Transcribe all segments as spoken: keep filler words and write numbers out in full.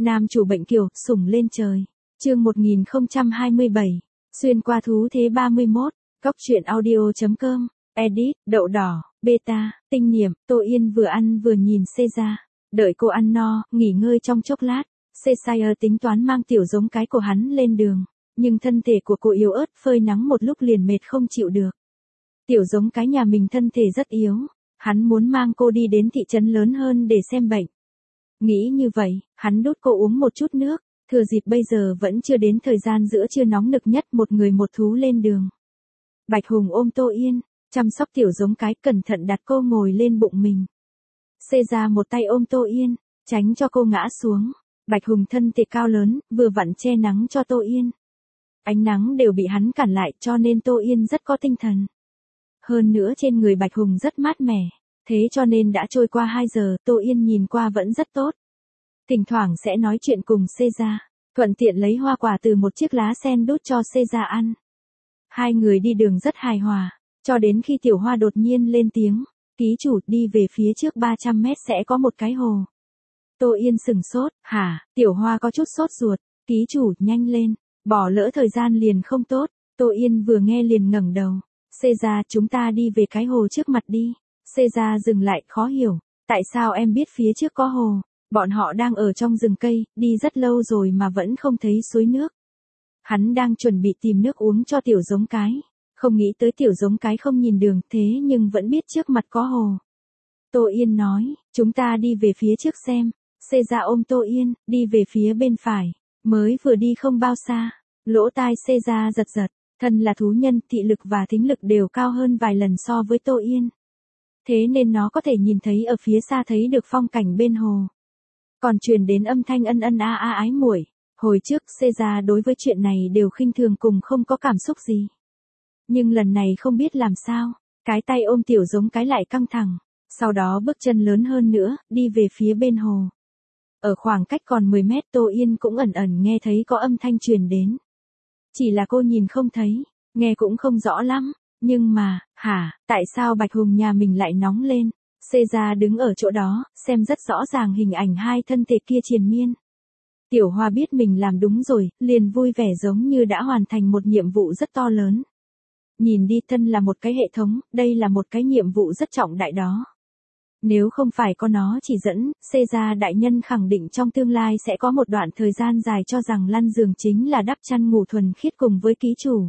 Nam chủ bệnh kiều, sủng lên trời. Chương một nghìn không trăm hai mươi bảy. Xuyên qua thú thế ba mươi mốt. Cóc truyện audio chấm com. Edit, đậu đỏ, beta, tinh niệm. Tô Yên vừa ăn vừa nhìn Caesar. Đợi cô ăn no, nghỉ ngơi trong chốc lát. Caesar tính toán mang tiểu giống cái của hắn lên đường. Nhưng thân thể của cô yếu ớt, phơi nắng một lúc liền mệt không chịu được. Tiểu giống cái nhà mình thân thể rất yếu. Hắn muốn mang cô đi đến thị trấn lớn hơn để xem bệnh. Nghĩ như vậy, hắn đút cô uống một chút nước. Thừa dịp bây giờ vẫn chưa đến thời gian giữa trưa nóng nực nhất, một người một thú lên đường. Bạch Hùng ôm Tô Yên, chăm sóc tiểu giống cái, cẩn thận đặt cô ngồi lên bụng mình. Caesar một tay ôm Tô Yên, tránh cho cô ngã xuống. Bạch Hùng thân thể cao lớn, vừa vặn che nắng cho Tô Yên. Ánh nắng đều bị hắn cản lại, cho nên Tô Yên rất có tinh thần. Hơn nữa trên người Bạch Hùng rất mát mẻ, thế cho nên đã trôi qua hai giờ, Tô Yên nhìn qua vẫn rất tốt. Thỉnh thoảng sẽ nói chuyện cùng Caesar, thuận tiện lấy hoa quả từ một chiếc lá sen đút cho Caesar ăn. Hai người đi đường rất hài hòa, cho đến khi Tiểu Hoa đột nhiên lên tiếng, ký chủ, đi về phía trước ba trăm mét sẽ có một cái hồ. Tô Yên sừng sốt, hả? Tiểu Hoa có chút sốt ruột, ký chủ, nhanh lên, bỏ lỡ thời gian liền không tốt. Tô Yên vừa nghe liền ngẩng đầu. Caesar, chúng ta đi về cái hồ trước mặt đi. Caesar dừng lại, khó hiểu, tại sao em biết phía trước có hồ? Bọn họ đang ở trong rừng cây, đi rất lâu rồi mà vẫn không thấy suối nước. Hắn đang chuẩn bị tìm nước uống cho tiểu giống cái, không nghĩ tới tiểu giống cái không nhìn đường, thế nhưng vẫn biết trước mặt có hồ. Tô Yên nói, chúng ta đi về phía trước xem. Caesar ôm Tô Yên, đi về phía bên phải. Mới vừa đi không bao xa, lỗ tai Caesar giật giật. Thân là thú nhân, thị lực và thính lực đều cao hơn vài lần so với Tô Yên. Thế nên nó có thể nhìn thấy ở phía xa, thấy được phong cảnh bên hồ. Còn truyền đến âm thanh ân ân a a ái muội. Hồi trước Caesar đối với chuyện này đều khinh thường cùng không có cảm xúc gì. Nhưng lần này không biết làm sao, cái tay ôm tiểu giống cái lại căng thẳng. Sau đó bước chân lớn hơn nữa, đi về phía bên hồ. Ở khoảng cách còn mười mét, Tô Yên cũng ẩn ẩn nghe thấy có âm thanh truyền đến. Chỉ là cô nhìn không thấy, nghe cũng không rõ lắm. Nhưng mà, hả, tại sao Bạch Hùng nhà mình lại nóng lên? Caesar đứng ở chỗ đó, xem rất rõ ràng hình ảnh hai thân thể kia triền miên. Tiểu Hoa biết mình làm đúng rồi, liền vui vẻ giống như đã hoàn thành một nhiệm vụ rất to lớn. Nhìn đi, thân là một cái hệ thống, đây là một cái nhiệm vụ rất trọng đại đó. Nếu không phải có nó chỉ dẫn, Caesar đại nhân khẳng định trong tương lai sẽ có một đoạn thời gian dài cho rằng lăn giường chính là đắp chăn ngủ thuần khiết cùng với ký chủ.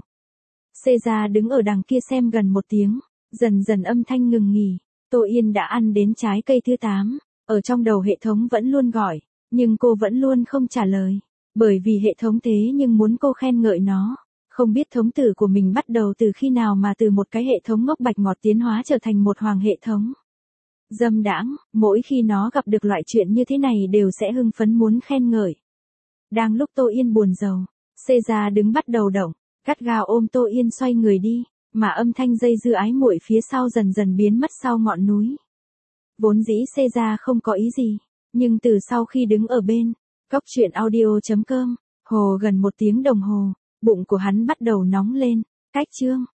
Caesar đứng ở đằng kia xem gần một tiếng, dần dần âm thanh ngừng nghỉ. Tô Yên đã ăn đến trái cây thứ tám, ở trong đầu hệ thống vẫn luôn gọi, nhưng cô vẫn luôn không trả lời, bởi vì hệ thống thế nhưng muốn cô khen ngợi nó. Không biết thống tử của mình bắt đầu từ khi nào mà từ một cái hệ thống ngốc bạch ngọt tiến hóa trở thành một hoàng hệ thống. Dâm đãng, mỗi khi nó gặp được loại chuyện như thế này đều sẽ hưng phấn muốn khen ngợi. Đang lúc Tô Yên buồn rầu, Caesar đứng bắt đầu động, gắt gao ôm Tô Yên xoay người đi, mà âm thanh dây dưa ái muội phía sau dần dần biến mất sau ngọn núi. Vốn dĩ Caesar không có ý gì, nhưng từ sau khi đứng ở bên cóc truyện audio chấm com, hồ gần một tiếng đồng hồ, bụng của hắn bắt đầu nóng lên. Cách chương